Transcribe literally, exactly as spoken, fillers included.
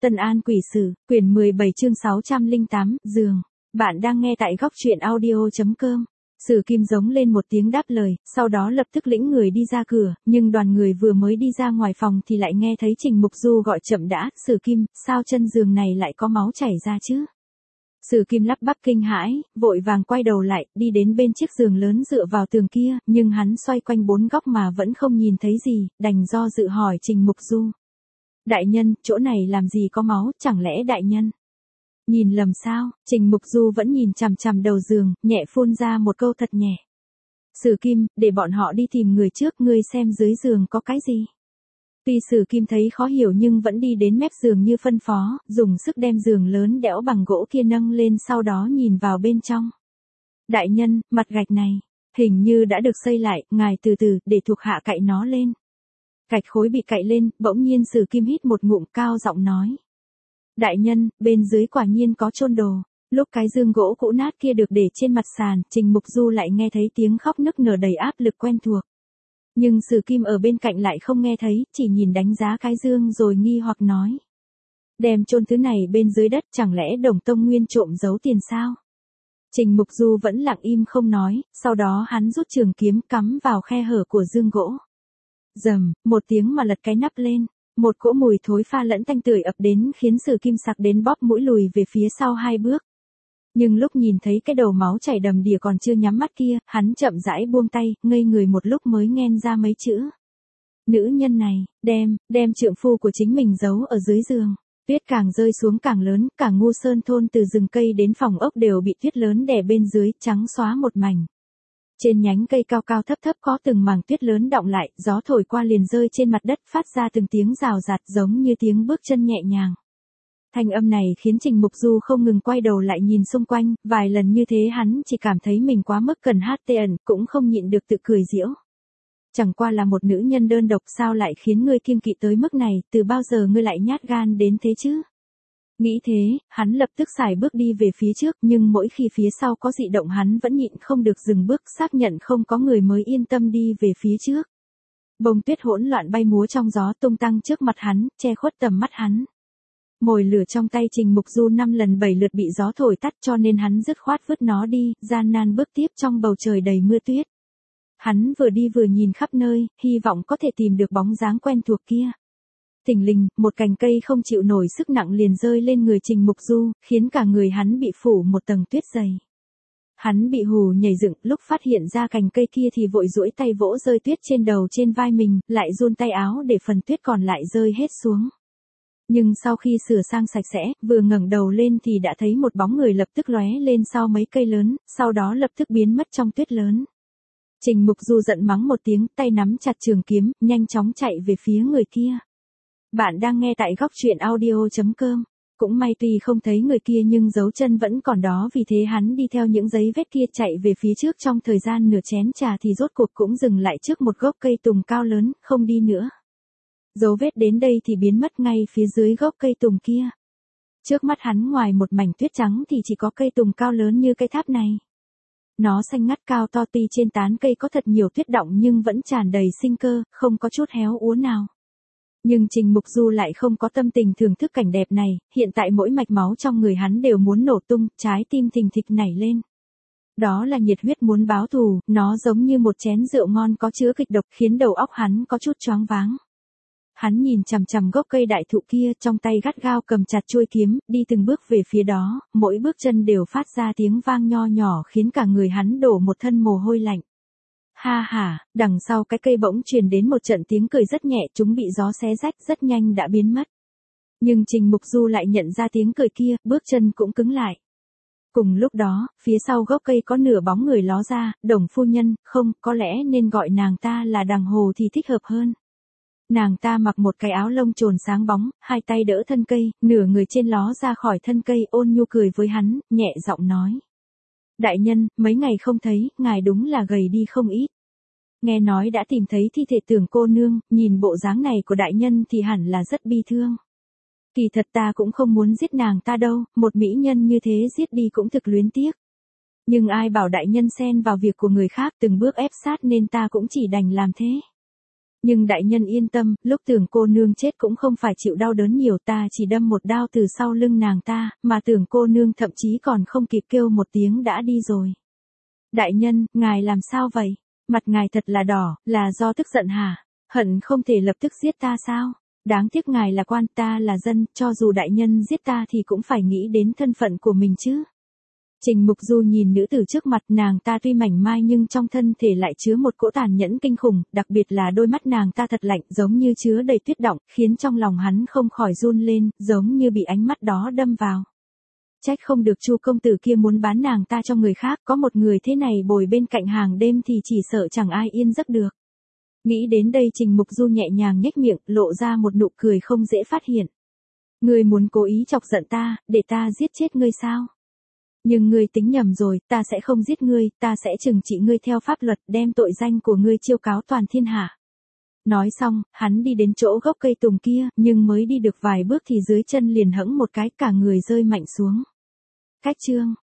Tân An Quỷ Sử, quyển mười bảy chương sáu trăm lẻ tám, giường. Bạn đang nghe tại góc truyện audio chấm com. Sử Kim giống lên một tiếng đáp lời, sau đó lập tức lĩnh người đi ra cửa, nhưng đoàn người vừa mới đi ra ngoài phòng thì lại nghe thấy Trình Mục Du gọi chậm đã, Sử Kim, sao chân giường này lại có máu chảy ra chứ? Sử Kim lắp bắp kinh hãi, vội vàng quay đầu lại, đi đến bên chiếc giường lớn dựa vào tường kia, nhưng hắn xoay quanh bốn góc mà vẫn không nhìn thấy gì, đành do dự hỏi Trình Mục Du. Đại nhân, chỗ này làm gì có máu, chẳng lẽ đại nhân nhìn lầm sao? Trình Mục Du vẫn nhìn chằm chằm đầu giường, nhẹ phun ra một câu thật nhẹ. Sử Kim, để bọn họ đi tìm người trước, ngươi xem dưới giường có cái gì. Tuy Sử Kim thấy khó hiểu nhưng vẫn đi đến mép giường như phân phó, dùng sức đem giường lớn đẽo bằng gỗ kia nâng lên, sau đó nhìn vào bên trong. Đại nhân, mặt gạch này hình như đã được xây lại, ngài từ từ, để thuộc hạ cạy nó lên. Gạch khối bị cạy lên, bỗng nhiên Sử Kim hít một ngụm, cao giọng nói. Đại nhân, bên dưới quả nhiên có chôn đồ. Lúc cái giường gỗ cũ nát kia được để trên mặt sàn, Trình Mục Du lại nghe thấy tiếng khóc nức nở đầy áp lực quen thuộc. Nhưng Sử Kim ở bên cạnh lại không nghe thấy, chỉ nhìn đánh giá cái giường rồi nghi hoặc nói. Đem chôn thứ này bên dưới đất, chẳng lẽ Đồng Tông Nguyên trộm giấu tiền sao? Trình Mục Du vẫn lặng im không nói, sau đó hắn rút trường kiếm cắm vào khe hở của giường gỗ. Rầm, một tiếng mà lật cái nắp lên, một cỗ mùi thối pha lẫn tanh tưởi ập đến khiến Sử Kim sặc đến bóp mũi lùi về phía sau hai bước. Nhưng lúc nhìn thấy cái đầu máu chảy đầm đìa còn chưa nhắm mắt kia, hắn chậm rãi buông tay, ngây người một lúc mới nhen ra mấy chữ. Nữ nhân này, đem, đem trượng phu của chính mình giấu ở dưới giường. Tuyết càng rơi xuống càng lớn, cả Ngu Sơn thôn từ rừng cây đến phòng ốc đều bị tuyết lớn đè bên dưới, trắng xóa một mảnh. Trên nhánh cây cao cao thấp thấp có từng mảng tuyết lớn đọng lại, gió thổi qua liền rơi trên mặt đất, phát ra từng tiếng rào rạt giống như tiếng bước chân nhẹ nhàng. Thanh âm này khiến Trình Mục Du không ngừng quay đầu lại nhìn xung quanh, vài lần như thế hắn chỉ cảm thấy mình quá mức cần hát tê ẩn, cũng không nhịn được tự cười giễu. Chẳng qua là một nữ nhân đơn độc sao lại khiến ngươi kiêng kỵ tới mức này, từ bao giờ ngươi lại nhát gan đến thế chứ? Nghĩ thế, hắn lập tức xài bước đi về phía trước, nhưng mỗi khi phía sau có dị động hắn vẫn nhịn không được dừng bước, xác nhận không có người mới yên tâm đi về phía trước. Bông tuyết hỗn loạn bay múa trong gió tung tăng trước mặt hắn, che khuất tầm mắt hắn. Mồi lửa trong tay Trình Mục Du năm lần bảy lượt bị gió thổi tắt, cho nên hắn dứt khoát vứt nó đi, gian nan bước tiếp trong bầu trời đầy mưa tuyết. Hắn vừa đi vừa nhìn khắp nơi, hy vọng có thể tìm được bóng dáng quen thuộc kia. Thình lình, một cành cây không chịu nổi sức nặng liền rơi lên người Trình Mục Du, khiến cả người hắn bị phủ một tầng tuyết dày. Hắn bị hù nhảy dựng, lúc phát hiện ra cành cây kia thì vội duỗi tay vỗ rơi tuyết trên đầu trên vai mình, lại run tay áo để phần tuyết còn lại rơi hết xuống. Nhưng sau khi sửa sang sạch sẽ, vừa ngẩng đầu lên thì đã thấy một bóng người lập tức lóe lên sau mấy cây lớn, sau đó lập tức biến mất trong tuyết lớn. Trình Mục Du giận mắng một tiếng, tay nắm chặt trường kiếm, nhanh chóng chạy về phía người kia. Bạn đang nghe tại góc truyện audio chấm com. Cũng may tuy không thấy người kia nhưng dấu chân vẫn còn đó, vì thế hắn đi theo những dấu vết kia chạy về phía trước, trong thời gian nửa chén trà thì rốt cuộc cũng dừng lại trước một gốc cây tùng cao lớn, không đi nữa. Dấu vết đến đây thì biến mất ngay phía dưới gốc cây tùng kia. Trước mắt hắn ngoài một mảnh tuyết trắng thì chỉ có cây tùng cao lớn như cây tháp này. Nó xanh ngắt cao to, tuy trên tán cây có thật nhiều tuyết đọng nhưng vẫn tràn đầy sinh cơ, không có chút héo úa nào. Nhưng Trình Mục Du lại không có tâm tình thưởng thức cảnh đẹp này, hiện tại mỗi mạch máu trong người hắn đều muốn nổ tung, trái tim thình thịch nảy lên. Đó là nhiệt huyết muốn báo thù, nó giống như một chén rượu ngon có chứa kịch độc, khiến đầu óc hắn có chút choáng váng. Hắn nhìn chằm chằm gốc cây đại thụ kia, trong tay gắt gao cầm chặt chuôi kiếm, đi từng bước về phía đó, mỗi bước chân đều phát ra tiếng vang nho nhỏ khiến cả người hắn đổ một thân mồ hôi lạnh. Ha ha, đằng sau cái cây bỗng truyền đến một trận tiếng cười rất nhẹ, chúng bị gió xé rách rất nhanh đã biến mất. Nhưng Trình Mục Du lại nhận ra tiếng cười kia, bước chân cũng cứng lại. Cùng lúc đó, phía sau gốc cây có nửa bóng người ló ra, Đồng phu nhân, không, có lẽ nên gọi nàng ta là Đằng Hồ thì thích hợp hơn. Nàng ta mặc một cái áo lông trồn sáng bóng, hai tay đỡ thân cây, nửa người trên ló ra khỏi thân cây, ôn nhu cười với hắn, nhẹ giọng nói. Đại nhân, mấy ngày không thấy, ngài đúng là gầy đi không ít. Nghe nói đã tìm thấy thi thể Tưởng cô nương, nhìn bộ dáng này của đại nhân thì hẳn là rất bi thương. Kỳ thật ta cũng không muốn giết nàng ta đâu, một mỹ nhân như thế giết đi cũng thực luyến tiếc. Nhưng ai bảo đại nhân xen vào việc của người khác từng bước ép sát nên ta cũng chỉ đành làm thế. Nhưng đại nhân yên tâm, lúc tưởng cô nương chết cũng không phải chịu đau đớn nhiều, ta chỉ đâm một đao từ sau lưng nàng ta, mà tưởng cô nương thậm chí còn không kịp kêu một tiếng đã đi rồi. Đại nhân, ngài làm sao vậy? Mặt ngài thật là đỏ, là do tức giận hả? Hận không thể lập tức giết ta sao? Đáng tiếc ngài là quan, ta là dân, cho dù đại nhân giết ta thì cũng phải nghĩ đến thân phận của mình chứ. Trình Mục Du nhìn nữ tử trước mặt, nàng ta tuy mảnh mai nhưng trong thân thể lại chứa một cỗ tàn nhẫn kinh khủng, đặc biệt là đôi mắt nàng ta thật lạnh, giống như chứa đầy tuyết động, khiến trong lòng hắn không khỏi run lên, giống như bị ánh mắt đó đâm vào. Trách không được Chu công tử kia muốn bán nàng ta cho người khác, có một người thế này bồi bên cạnh hàng đêm thì chỉ sợ chẳng ai yên giấc được. Nghĩ đến đây Trình Mục Du nhẹ nhàng nhếch miệng, lộ ra một nụ cười không dễ phát hiện. Ngươi muốn cố ý chọc giận ta, để ta giết chết ngươi sao? Nhưng ngươi tính nhầm rồi, ta sẽ không giết ngươi, ta sẽ trừng trị ngươi theo pháp luật, đem tội danh của ngươi chiêu cáo toàn thiên hạ. Nói xong, hắn đi đến chỗ gốc cây tùng kia, nhưng mới đi được vài bước thì dưới chân liền hẫng một cái, cả người rơi mạnh xuống. Cách chương